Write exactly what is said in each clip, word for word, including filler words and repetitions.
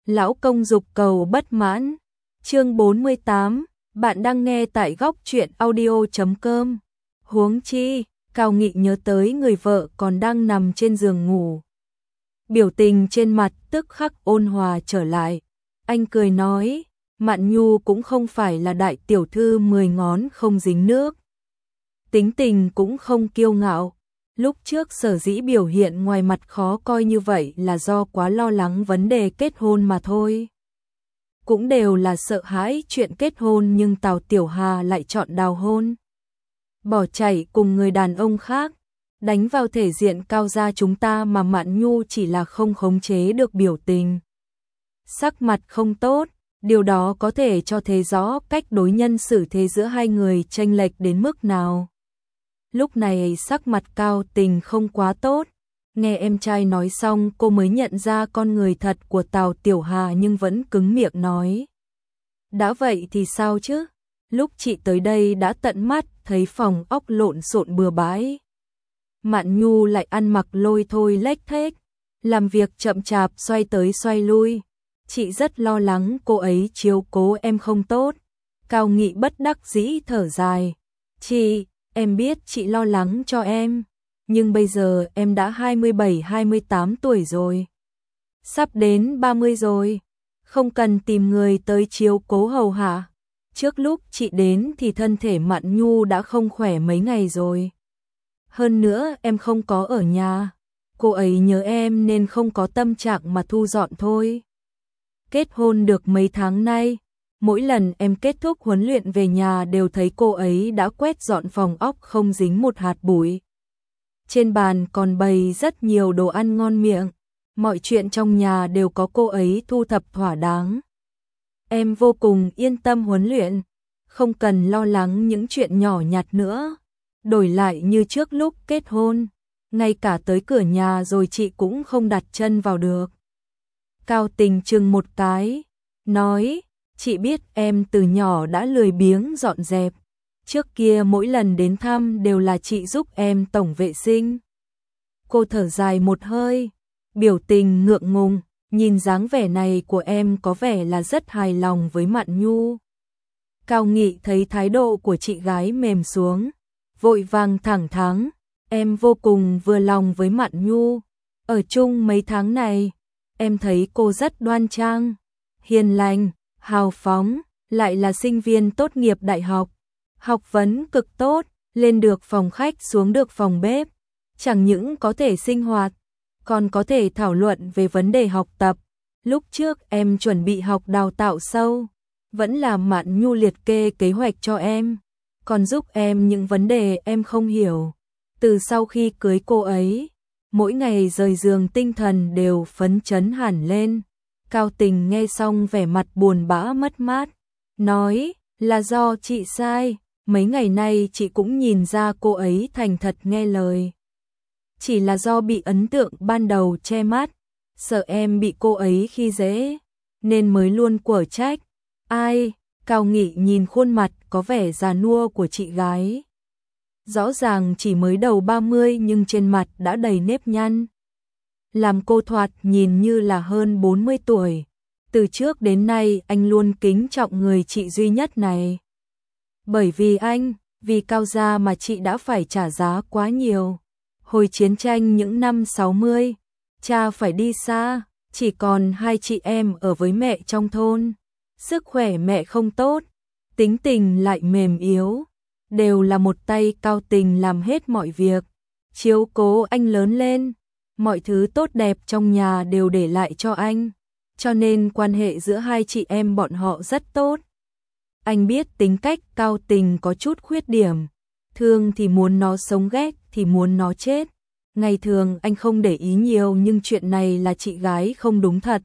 Lão công dục cầu bất mãn. Chương bốn mươi tám, bạn đang nghe tại góc truyện audio chấm com. Huống chi, Cao Nghị nhớ tới người vợ còn đang nằm trên giường ngủ. Biểu tình trên mặt tức khắc ôn hòa trở lại. Anh cười nói, Mạn Nhu cũng không phải là đại tiểu thư mười ngón không dính nước. Tính tình cũng không kiêu ngạo. Lúc trước sở dĩ biểu hiện ngoài mặt khó coi như vậy là do quá lo lắng vấn đề kết hôn mà thôi. Cũng đều là sợ hãi chuyện kết hôn nhưng Tào Tiểu Hà lại chọn đào hôn. Bỏ chạy cùng người đàn ông khác, đánh vào thể diện Cao gia chúng ta mà Mạn Nhu chỉ là không khống chế được biểu tình. Sắc mặt không tốt, điều đó có thể cho thấy rõ cách đối nhân xử thế giữa hai người chênh lệch đến mức nào. Lúc này sắc mặt Cao Tình không quá tốt, nghe em trai nói xong cô mới nhận ra con người thật của Tào Tiểu Hà nhưng vẫn cứng miệng nói. Đã vậy thì sao chứ, lúc chị tới đây đã tận mắt thấy phòng ốc lộn xộn bừa bãi. Mạn Nhu lại ăn mặc lôi thôi lếch thếch, làm việc chậm chạp xoay tới xoay lui. Chị rất lo lắng cô ấy chiếu cố em không tốt. Cao Nghị bất đắc dĩ thở dài. Chị, em biết chị lo lắng cho em, nhưng bây giờ em đã hai mươi bảy hai mươi tám tuổi rồi. Sắp đến ba mươi rồi, không cần tìm người tới chiếu cố hầu hạ. Trước lúc chị đến thì thân thể Mạn Nhu đã không khỏe mấy ngày rồi. Hơn nữa em không có ở nhà, cô ấy nhớ em nên không có tâm trạng mà thu dọn thôi. Kết hôn được mấy tháng nay, mỗi lần em kết thúc huấn luyện về nhà đều thấy cô ấy đã quét dọn phòng ốc không dính một hạt bụi. Trên bàn còn bày rất nhiều đồ ăn ngon miệng, mọi chuyện trong nhà đều có cô ấy thu thập thỏa đáng. Em vô cùng yên tâm huấn luyện, không cần lo lắng những chuyện nhỏ nhặt nữa. Đổi lại như trước lúc kết hôn, ngay cả tới cửa nhà rồi chị cũng không đặt chân vào được. Cao Tình chừng một cái, nói, chị biết em từ nhỏ đã lười biếng dọn dẹp. Trước kia mỗi lần đến thăm đều là chị giúp em tổng vệ sinh. Cô thở dài một hơi, biểu tình ngượng ngùng, nhìn dáng vẻ này của em có vẻ là rất hài lòng với Mạn Nhu. Cao Nghị thấy thái độ của chị gái mềm xuống, vội vàng thẳng thắn, em vô cùng vừa lòng với Mạn Nhu. Ở chung mấy tháng này, em thấy cô rất đoan trang, hiền lành, hào phóng, lại là sinh viên tốt nghiệp đại học. Học vấn cực tốt, lên được phòng khách xuống được phòng bếp. Chẳng những có thể sinh hoạt, còn có thể thảo luận về vấn đề học tập. Lúc trước em chuẩn bị học đào tạo sâu, vẫn là Mạn Nhu liệt kê kế hoạch cho em, còn giúp em những vấn đề em không hiểu. Từ sau khi cưới cô ấy, mỗi ngày rời giường tinh thần đều phấn chấn hẳn lên. Cao Tình nghe xong vẻ mặt buồn bã mất mát, nói là do chị sai, mấy ngày nay chị cũng nhìn ra cô ấy thành thật nghe lời. Chỉ là do bị ấn tượng ban đầu che mắt, sợ em bị cô ấy khi dễ, nên mới luôn quở trách. Ai? Cao Nghị nhìn khuôn mặt có vẻ già nua của chị gái. Rõ ràng chỉ mới đầu ba mươi nhưng trên mặt đã đầy nếp nhăn. Làm cô thoạt nhìn như là hơn bốn mươi tuổi. Từ trước đến nay anh luôn kính trọng người chị duy nhất này. Bởi vì anh, vì Cao gia mà chị đã phải trả giá quá nhiều. Hồi chiến tranh những năm sáu mươi, cha phải đi xa, chỉ còn hai chị em ở với mẹ trong thôn. Sức khỏe mẹ không tốt, tính tình lại mềm yếu. Đều là một tay Cao Tình làm hết mọi việc, chiếu cố anh lớn lên. Mọi thứ tốt đẹp trong nhà đều để lại cho anh, cho nên quan hệ giữa hai chị em bọn họ rất tốt. Anh biết tính cách Cao Tình có chút khuyết điểm, thương thì muốn nó sống, ghét thì muốn nó chết. Ngày thường anh không để ý nhiều nhưng chuyện này là chị gái không đúng thật.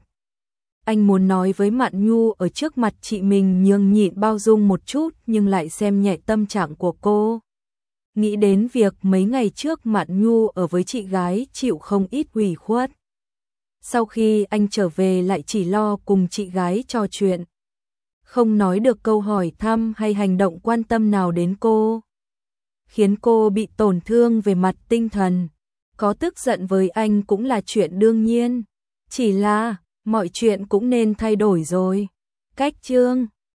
Anh muốn nói với Mạn Nhu ở trước mặt chị mình nhường nhịn bao dung một chút nhưng lại xem nhẹ tâm trạng của cô. Nghĩ đến việc mấy ngày trước Mạn Nhu ở với chị gái chịu không ít ủy khuất. Sau khi anh trở về lại chỉ lo cùng chị gái trò chuyện, không nói được câu hỏi thăm hay hành động quan tâm nào đến cô, khiến cô bị tổn thương về mặt tinh thần. Có tức giận với anh cũng là chuyện đương nhiên, chỉ là mọi chuyện cũng nên thay đổi rồi. Cách chương